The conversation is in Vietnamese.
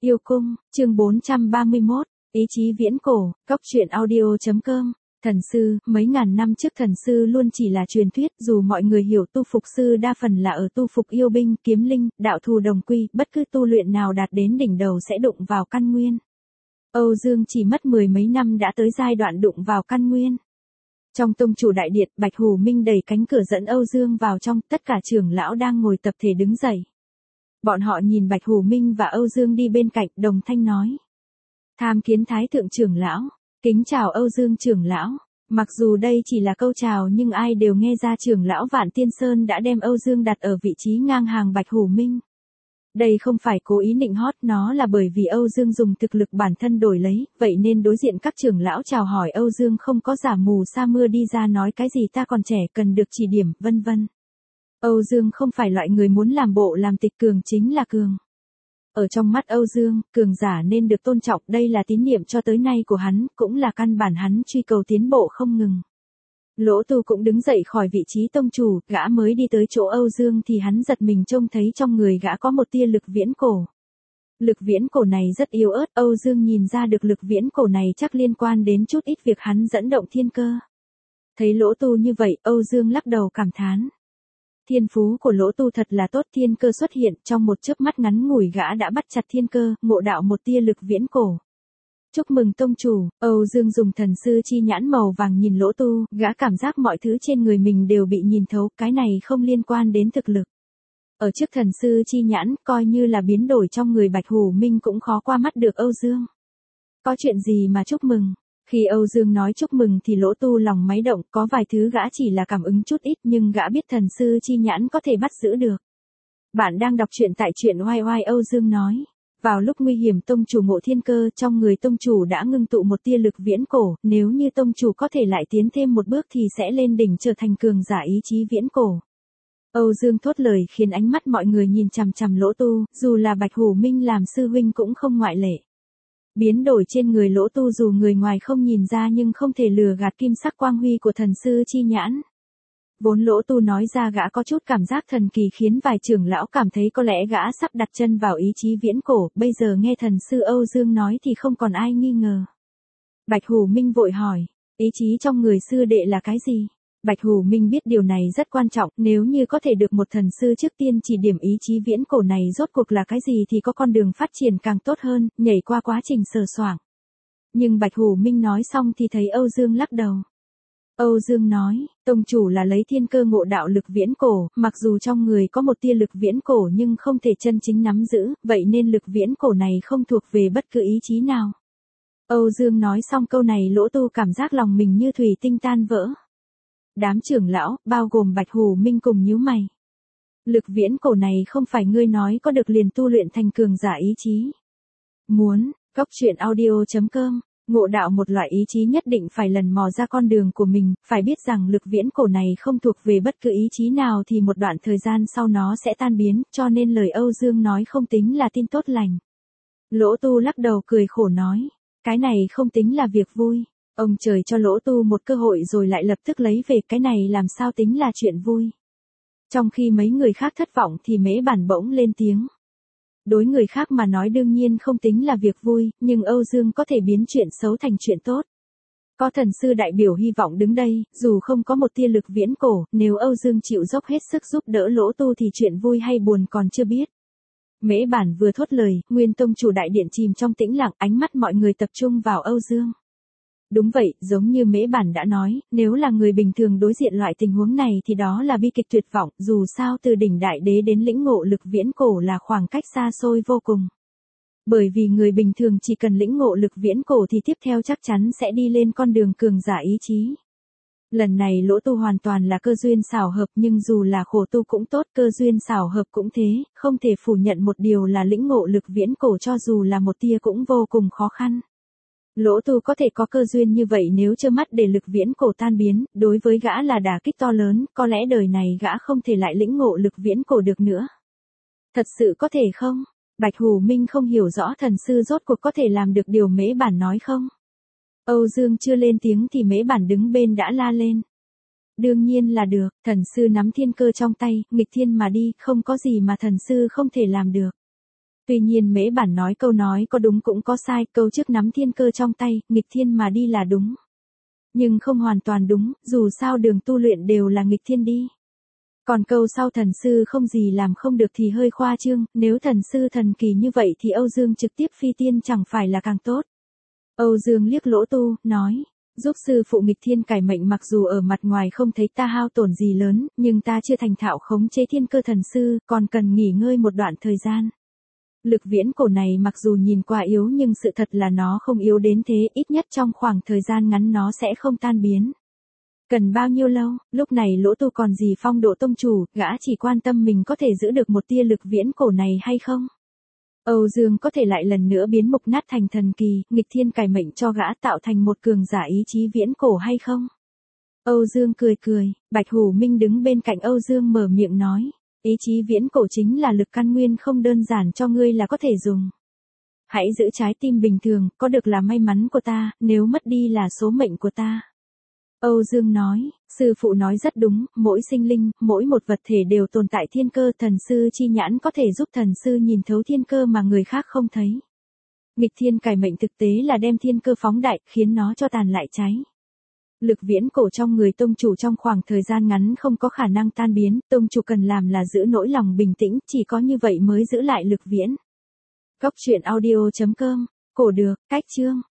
Yêu cung, chương 431, ý chí viễn cổ, góc truyện audio.com. Thần sư, mấy ngàn năm trước thần sư luôn chỉ là truyền thuyết, dù mọi người hiểu tu phục sư đa phần là ở tu phục yêu binh, kiếm linh, đạo thù đồng quy, bất cứ tu luyện nào đạt đến đỉnh đầu sẽ đụng vào căn nguyên. Âu Dương chỉ mất mười mấy năm đã tới giai đoạn đụng vào căn nguyên. Trong tông chủ đại điện, Bạch Hủ Minh đẩy cánh cửa dẫn Âu Dương vào trong, tất cả trưởng lão đang ngồi tập thể đứng dậy. Bọn họ nhìn Bạch Hủ Minh và Âu Dương đi bên cạnh, đồng thanh nói. Tham kiến Thái thượng trưởng lão, kính chào Âu Dương trưởng lão. Mặc dù đây chỉ là câu chào nhưng ai đều nghe ra trưởng lão Vạn Tiên Sơn đã đem Âu Dương đặt ở vị trí ngang hàng Bạch Hủ Minh. Đây không phải cố ý nịnh hót, nó là bởi vì Âu Dương dùng thực lực bản thân đổi lấy, vậy nên đối diện các trưởng lão chào hỏi Âu Dương không có giả mù sa mưa đi ra nói cái gì ta còn trẻ cần được chỉ điểm, vân vân. Âu Dương không phải loại người muốn làm bộ làm tịch, cường chính là cường. Ở trong mắt Âu Dương, cường giả nên được tôn trọng, đây là tín niệm cho tới nay của hắn, cũng là căn bản hắn truy cầu tiến bộ không ngừng. Lỗ Tu cũng đứng dậy khỏi vị trí tông chủ, gã mới đi tới chỗ Âu Dương thì hắn giật mình trông thấy trong người gã có một tia lực viễn cổ. Lực viễn cổ này rất yếu ớt, Âu Dương nhìn ra được lực viễn cổ này chắc liên quan đến chút ít việc hắn dẫn động thiên cơ. Thấy Lỗ Tu như vậy, Âu Dương lắc đầu cảm thán. Thiên phú của Lỗ Tu thật là tốt, thiên cơ xuất hiện, trong một chớp mắt ngắn ngủi gã đã bắt chặt thiên cơ, ngộ đạo một tia lực viễn cổ. Chúc mừng tông chủ, Âu Dương dùng thần sư chi nhãn màu vàng nhìn Lỗ Tu, gã cảm giác mọi thứ trên người mình đều bị nhìn thấu, cái này không liên quan đến thực lực. Ở trước thần sư chi nhãn, coi như là biến đổi trong người Bạch Hủ Minh cũng khó qua mắt được Âu Dương. Có chuyện gì mà chúc mừng? Khi Âu Dương nói chúc mừng thì Lỗ Tu lòng máy động, có vài thứ gã chỉ là cảm ứng chút ít nhưng gã biết thần sư chi nhãn có thể bắt giữ được. Bạn đang đọc truyện tại truyện YY. Âu Dương nói. Vào lúc nguy hiểm tông chủ ngộ thiên cơ, trong người tông chủ đã ngưng tụ một tia lực viễn cổ, nếu như tông chủ có thể lại tiến thêm một bước thì sẽ lên đỉnh trở thành cường giả ý chí viễn cổ. Âu Dương thốt lời khiến ánh mắt mọi người nhìn chằm chằm Lỗ Tu, dù là Bạch Hủ Minh làm sư huynh cũng không ngoại lệ. Biến đổi trên người Lỗ Tu dù người ngoài không nhìn ra nhưng không thể lừa gạt kim sắc quang huy của thần sư chi nhãn. Vốn Lỗ Tu nói ra gã có chút cảm giác thần kỳ khiến vài trưởng lão cảm thấy có lẽ gã sắp đặt chân vào ý chí viễn cổ, bây giờ nghe thần sư Âu Dương nói thì không còn ai nghi ngờ. Bạch Hủ Minh vội hỏi, ý chí trong người sư đệ là cái gì? Bạch Hủ Minh biết điều này rất quan trọng, nếu như có thể được một thần sư trước tiên chỉ điểm ý chí viễn cổ này rốt cuộc là cái gì thì có con đường phát triển càng tốt hơn, nhảy qua quá trình sờ soạng. Nhưng Bạch Hủ Minh nói xong thì thấy Âu Dương lắc đầu. Âu Dương nói, tông chủ là lấy thiên cơ ngộ đạo lực viễn cổ, mặc dù trong người có một tia lực viễn cổ nhưng không thể chân chính nắm giữ, vậy nên lực viễn cổ này không thuộc về bất cứ ý chí nào. Âu Dương nói xong câu này Lỗ Tu cảm giác lòng mình như thủy tinh tan vỡ. Đám trưởng lão, bao gồm Bạch Hủ Minh cùng nhíu mày. Lực viễn cổ này không phải ngươi nói có được liền tu luyện thành cường giả ý chí. Muốn, góc truyện audio.com. Ngộ đạo một loại ý chí nhất định phải lần mò ra con đường của mình, phải biết rằng lực viễn cổ này không thuộc về bất cứ ý chí nào thì một đoạn thời gian sau nó sẽ tan biến, cho nên lời Âu Dương nói không tính là tin tốt lành. Lỗ Tu lắc đầu cười khổ nói, cái này không tính là việc vui. Ông trời cho Lỗ Tu một cơ hội rồi lại lập tức lấy về, cái này làm sao tính là chuyện vui. Trong khi mấy người khác thất vọng thì Mễ Bản bỗng lên tiếng. Đối người khác mà nói đương nhiên không tính là việc vui, nhưng Âu Dương có thể biến chuyện xấu thành chuyện tốt. Có thần sư đại biểu hy vọng đứng đây, dù không có một tia lực viễn cổ, nếu Âu Dương chịu dốc hết sức giúp đỡ Lỗ Tu thì chuyện vui hay buồn còn chưa biết. Mễ Bản vừa thốt lời, nguyên tông chủ đại điện chìm trong tĩnh lặng, ánh mắt mọi người tập trung vào Âu Dương. Đúng vậy, giống như Mễ Bản đã nói, nếu là người bình thường đối diện loại tình huống này thì đó là bi kịch tuyệt vọng, dù sao từ đỉnh đại đế đến lĩnh ngộ lực viễn cổ là khoảng cách xa xôi vô cùng. Bởi vì người bình thường chỉ cần lĩnh ngộ lực viễn cổ thì tiếp theo chắc chắn sẽ đi lên con đường cường giả ý chí. Lần này Lỗ Tu hoàn toàn là cơ duyên xảo hợp, nhưng dù là khổ tu cũng tốt, cơ duyên xảo hợp cũng thế, không thể phủ nhận một điều là lĩnh ngộ lực viễn cổ cho dù là một tia cũng vô cùng khó khăn. Lỗ Tu có thể có cơ duyên như vậy nếu trơ mắt để lực viễn cổ tan biến, đối với gã là đả kích to lớn, có lẽ đời này gã không thể lại lĩnh ngộ lực viễn cổ được nữa. Thật sự có thể không? Bạch Hủ Minh không hiểu rõ thần sư rốt cuộc có thể làm được điều Mễ Bản nói không? Âu Dương chưa lên tiếng thì Mễ Bản đứng bên đã la lên. Đương nhiên là được, thần sư nắm thiên cơ trong tay, nghịch thiên mà đi, không có gì mà thần sư không thể làm được. Tuy nhiên mễ bản nói câu nói có đúng cũng có sai, câu trước nắm thiên cơ trong tay, nghịch thiên mà đi là đúng. Nhưng không hoàn toàn đúng, dù sao đường tu luyện đều là nghịch thiên đi. Còn câu sau thần sư không gì làm không được thì hơi khoa trương, nếu thần sư thần kỳ như vậy thì Âu Dương trực tiếp phi tiên chẳng phải là càng tốt. Âu Dương liếc Lỗ Tu, nói, giúp sư phụ nghịch thiên cải mệnh mặc dù ở mặt ngoài không thấy ta hao tổn gì lớn, nhưng ta chưa thành thạo khống chế thiên cơ thần sư, còn cần nghỉ ngơi một đoạn thời gian. Lực viễn cổ này mặc dù nhìn qua yếu nhưng sự thật là nó không yếu đến thế, ít nhất trong khoảng thời gian ngắn nó sẽ không tan biến. Cần bao nhiêu lâu, lúc này Lỗ Tu còn gì phong độ tông chủ, gã chỉ quan tâm mình có thể giữ được một tia lực viễn cổ này hay không. Âu Dương có thể lại lần nữa biến mục nát thành thần kỳ, nghịch thiên cải mệnh cho gã tạo thành một cường giả ý chí viễn cổ hay không? Âu Dương cười cười, Bạch Hủ Minh đứng bên cạnh Âu Dương mở miệng nói, ý chí viễn cổ chính là lực căn nguyên không đơn giản cho ngươi là có thể dùng. Hãy giữ trái tim bình thường, có được là may mắn của ta, nếu mất đi là số mệnh của ta. Âu Dương nói, sư phụ nói rất đúng, mỗi sinh linh, mỗi một vật thể đều tồn tại thiên cơ, thần sư chi nhãn có thể giúp thần sư nhìn thấu thiên cơ mà người khác không thấy. Nghịch thiên cải mệnh thực tế là đem thiên cơ phóng đại, khiến nó cho tàn lại cháy. Lực viễn cổ trong người tông chủ trong khoảng thời gian ngắn không có khả năng tan biến, tông chủ cần làm là giữ nỗi lòng bình tĩnh, chỉ có như vậy mới giữ lại lực viễn. Góc truyện audio.com, cổ được, cách chương.